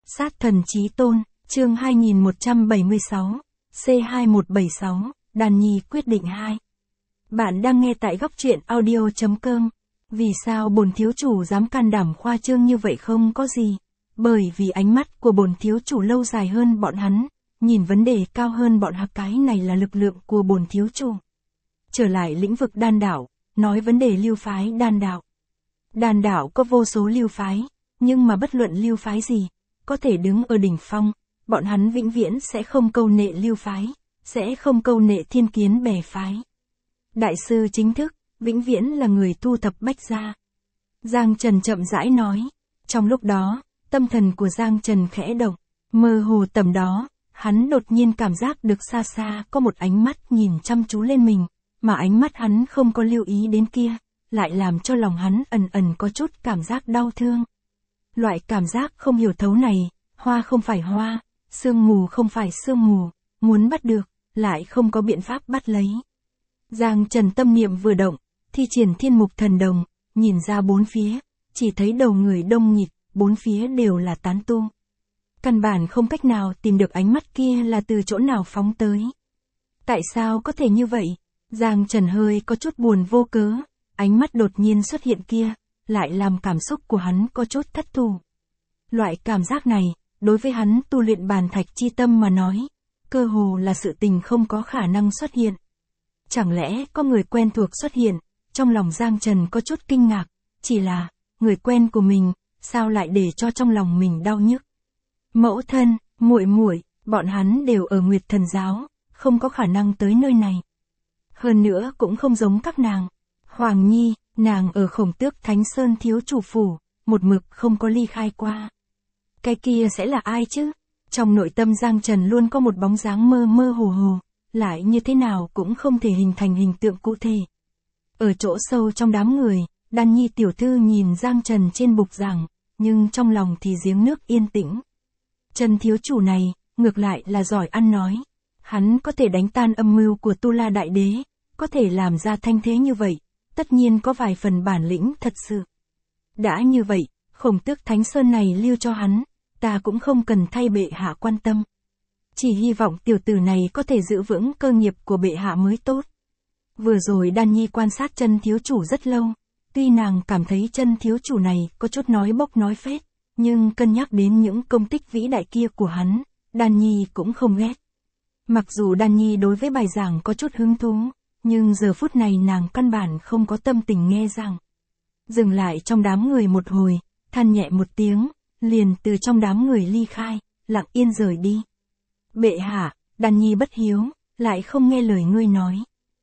Sát thần chí tôn, chương 2176, C2176, Đàn Nhi quyết định 2. Bạn đang nghe tại góc truyện audio.com. Vì sao bổn thiếu chủ dám can đảm khoa trương như vậy? Không có gì. Bởi vì ánh mắt của bổn thiếu chủ lâu dài hơn bọn hắn, nhìn vấn đề cao hơn bọn hắn. Cái này là lực lượng của bổn thiếu chủ. Trở lại lĩnh vực đan đạo, nói vấn đề lưu phái đan đạo. Đan đạo có vô số lưu phái, nhưng mà bất luận lưu phái gì, có thể đứng ở đỉnh phong, bọn hắn vĩnh viễn sẽ không câu nệ lưu phái, sẽ không câu nệ thiên kiến bè phái. Đại sư chính thức, vĩnh viễn là người thu thập bách gia. Giang Trần chậm rãi nói. Trong lúc đó, tâm thần của Giang Trần khẽ động, mơ hồ tầm đó, hắn đột nhiên cảm giác được xa xa có một ánh mắt nhìn chăm chú lên mình, mà ánh mắt hắn không có lưu ý đến kia, lại làm cho lòng hắn ẩn ẩn có chút cảm giác đau thương. Loại cảm giác không hiểu thấu này, hoa không phải hoa, sương mù không phải sương mù, muốn bắt được, lại không có biện pháp bắt lấy. Giang Trần tâm niệm vừa động, thi triển thiên mục thần đồng, nhìn ra bốn phía, chỉ thấy đầu người đông nghịt, bốn phía đều là tán tu. Căn bản không cách nào tìm được ánh mắt kia là từ chỗ nào phóng tới. Tại sao có thể như vậy? Giang Trần hơi có chút buồn vô cớ, ánh mắt đột nhiên xuất hiện kia, lại làm cảm xúc của hắn có chút thất thù. Loại cảm giác này, đối với hắn tu luyện bàn thạch chi tâm mà nói, cơ hồ là sự tình không có khả năng xuất hiện. Chẳng lẽ có người quen thuộc xuất hiện, trong lòng Giang Trần có chút kinh ngạc, chỉ là, người quen của mình, sao lại để cho trong lòng mình đau nhức. Mẫu thân, muội muội, bọn hắn đều ở Nguyệt Thần giáo, không có khả năng tới nơi này. Hơn nữa cũng không giống các nàng. Hoàng Nhi, nàng ở Khổng Tước Thánh Sơn thiếu chủ phủ, một mực không có ly khai qua. Cái kia sẽ là ai chứ? Trong nội tâm Giang Trần luôn có một bóng dáng mơ mơ hồ hồ, lại như thế nào cũng không thể hình thành hình tượng cụ thể. Ở chỗ sâu trong đám người, Đan Nhi tiểu thư nhìn Giang Trần trên bục giảng, nhưng trong lòng thì giếng nước yên tĩnh. Trần thiếu chủ này, ngược lại là giỏi ăn nói. Hắn có thể đánh tan âm mưu của Tu La Đại Đế, có thể làm ra thanh thế như vậy, tất nhiên có vài phần bản lĩnh thật sự. Đã như vậy, Khổng Tước Thánh Sơn này lưu cho hắn, ta cũng không cần thay bệ hạ quan tâm. Chỉ hy vọng tiểu tử này có thể giữ vững cơ nghiệp của bệ hạ mới tốt. Vừa rồi Đan Nhi quan sát chân thiếu chủ rất lâu, tuy nàng cảm thấy chân thiếu chủ này có chút nói bốc nói phét, nhưng cân nhắc đến những công tích vĩ đại kia của hắn, Đan Nhi cũng không ghét. Mặc dù Đan Nhi đối với bài giảng có chút hứng thú, nhưng giờ phút này nàng căn bản không có tâm tình nghe giảng. Dừng lại trong đám người một hồi, than nhẹ một tiếng, liền từ trong đám người ly khai, lặng yên rời đi. Bệ hạ, Đan Nhi bất hiếu, lại không nghe lời ngươi nói.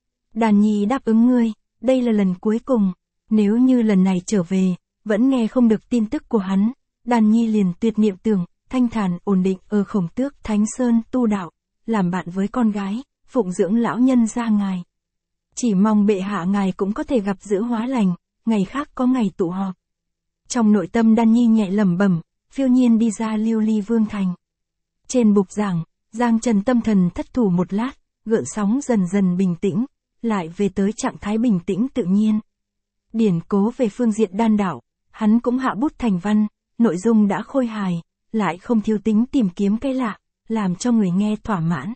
Đan Nhi đáp ứng ngươi, đây là lần cuối cùng, nếu như lần này trở về, vẫn nghe không được tin tức của hắn, Đan Nhi liền tuyệt niệm tưởng, thanh thản ổn định ở Khổng Tước Thánh Sơn tu đạo, làm bạn với con gái, phụng dưỡng lão nhân gia ngài. Chỉ mong bệ hạ ngài cũng có thể gặp giữ hóa lành, ngày khác có ngày tụ họp. Trong nội tâm Đan Nhi nhẹ lẩm bẩm, phiêu nhiên đi ra Lưu Ly Vương thành. Trên bục giảng, Giang Trần tâm thần thất thủ một lát, gợn sóng dần dần bình tĩnh, lại về tới trạng thái bình tĩnh tự nhiên. Điển cố về phương diện đan đạo, hắn cũng hạ bút thành văn, nội dung đã khôi hài, lại không thiếu tính tìm kiếm cái lạ, làm cho người nghe thỏa mãn.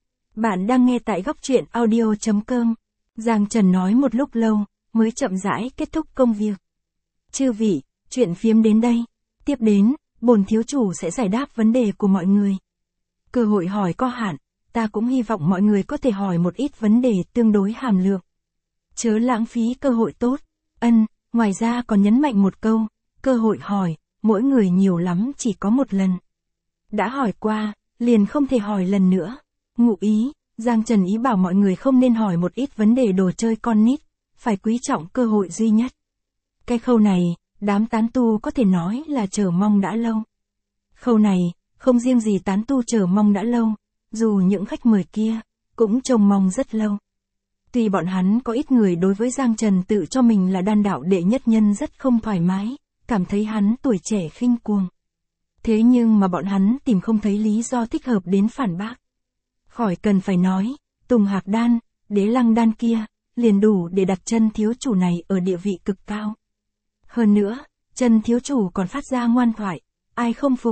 Bạn đang nghe tại góc truyện audio.com. Giang Trần nói một lúc lâu, mới chậm rãi kết thúc công việc. Chư vị, chuyện phiếm đến đây. Tiếp đến, bổn thiếu chủ sẽ giải đáp vấn đề của mọi người. Cơ hội hỏi có hạn, ta cũng hy vọng mọi người có thể hỏi một ít vấn đề tương đối hàm lượng. Chớ lãng phí cơ hội tốt. Ngoài ra còn nhấn mạnh một câu, cơ hội hỏi, mỗi người nhiều lắm chỉ có một lần. Đã hỏi qua, liền không thể hỏi lần nữa. Ngụ ý, Giang Trần ý bảo mọi người không nên hỏi một ít vấn đề đồ chơi con nít, phải quý trọng cơ hội duy nhất. Cái khâu này, đám tán tu có thể nói là chờ mong đã lâu. Khâu này, không riêng gì tán tu chờ mong đã lâu, dù những khách mời kia, cũng trông mong rất lâu. Tuy bọn hắn có ít người đối với Giang Trần tự cho mình là đan đạo đệ nhất nhân rất không thoải mái, cảm thấy hắn tuổi trẻ khinh cuồng. Thế nhưng mà bọn hắn tìm không thấy lý do thích hợp đến phản bác. Khỏi cần phải nói, Tùng Hạc Đan, Đế Lăng Đan kia, liền đủ để đặt chân thiếu chủ này ở địa vị cực cao. Hơn nữa, chân thiếu chủ còn phát ra ngoan thoại, ai không phục,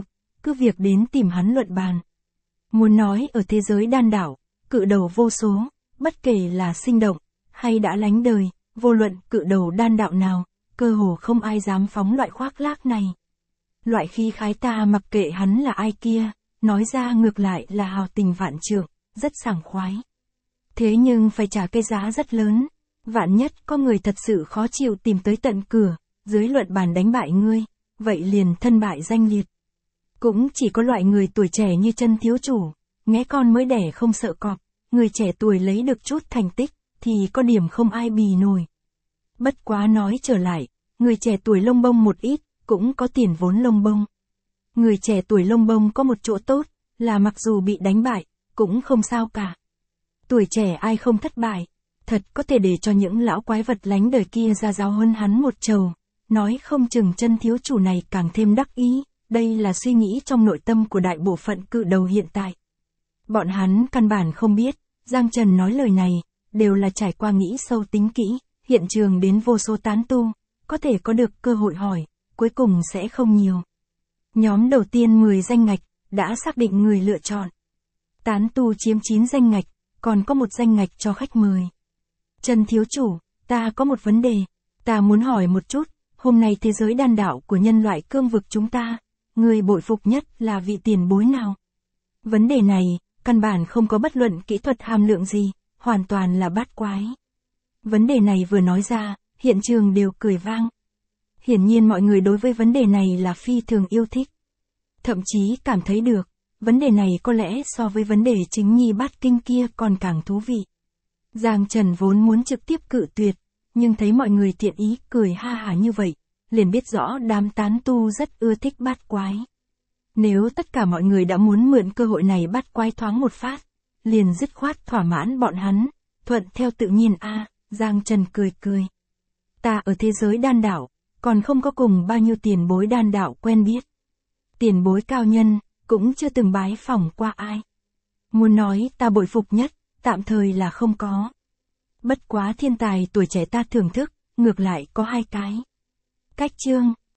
cứ việc đến tìm hắn luận bàn. Muốn nói ở thế giới đan đạo, cự đầu vô số, bất kể là sinh động, hay đã lánh đời, vô luận cự đầu đan đạo nào, cơ hồ không ai dám phóng loại khoác lác này. Loại khí khái ta mặc kệ hắn là ai kia, nói ra ngược lại là hào tình vạn trượng, rất sảng khoái. Thế nhưng phải trả cái giá rất lớn, vạn nhất có người thật sự khó chịu tìm tới tận cửa, dưới luận bàn đánh bại ngươi, vậy liền thân bại danh liệt. Cũng chỉ có loại người tuổi trẻ như chân thiếu chủ, nghé con mới đẻ không sợ cọp, người trẻ tuổi lấy được chút thành tích, thì có điểm không ai bì nổi. Bất quá nói trở lại, người trẻ tuổi lông bông một ít, cũng có tiền vốn lông bông. Người trẻ tuổi lông bông có một chỗ tốt, là mặc dù bị đánh bại, cũng không sao cả. Tuổi trẻ ai không thất bại, thật có thể để cho những lão quái vật lánh đời kia ra giáo hơn hắn một trầu, nói không chừng chân thiếu chủ này càng thêm đắc ý, đây là suy nghĩ trong nội tâm của đại bộ phận cự đầu hiện tại. Bọn hắn căn bản không biết, Giang Trần nói lời này, đều là trải qua nghĩ sâu tính kỹ, hiện trường đến vô số tán tu, có thể có được cơ hội hỏi, cuối cùng sẽ không nhiều. Nhóm đầu tiên 10 danh ngạch, đã xác định người lựa chọn. Tán tu chiếm 9 danh ngạch, còn có một danh ngạch cho khách mời. Trần thiếu chủ, ta có một vấn đề, ta muốn hỏi một chút, hôm nay thế giới đan đạo của nhân loại cương vực chúng ta, người bội phục nhất là vị tiền bối nào? Vấn đề này, căn bản không có bất luận kỹ thuật hàm lượng gì, hoàn toàn là bát quái. Vấn đề này vừa nói ra, hiện trường đều cười vang. Hiển nhiên mọi người đối với vấn đề này là phi thường yêu thích. Thậm chí cảm thấy được, vấn đề này có lẽ so với vấn đề chính nhi bát kinh kia còn càng thú vị. Giang Trần vốn muốn trực tiếp cự tuyệt, nhưng thấy mọi người tiện ý cười ha hả như vậy, liền biết rõ đám tán tu rất ưa thích bát quái. Nếu tất cả mọi người đã muốn mượn cơ hội này bát quái thoáng một phát, liền dứt khoát thỏa mãn bọn hắn, thuận theo tự nhiên a. Giang Trần cười cười. Ta ở thế giới đan đạo, còn không có cùng bao nhiêu tiền bối đan đạo quen biết. Tiền bối cao nhân, cũng chưa từng bái phỏng qua ai. Muốn nói ta bội phục nhất, tạm thời là không có. Bất quá thiên tài tuổi trẻ ta thưởng thức, ngược lại có hai cái. Cách chương,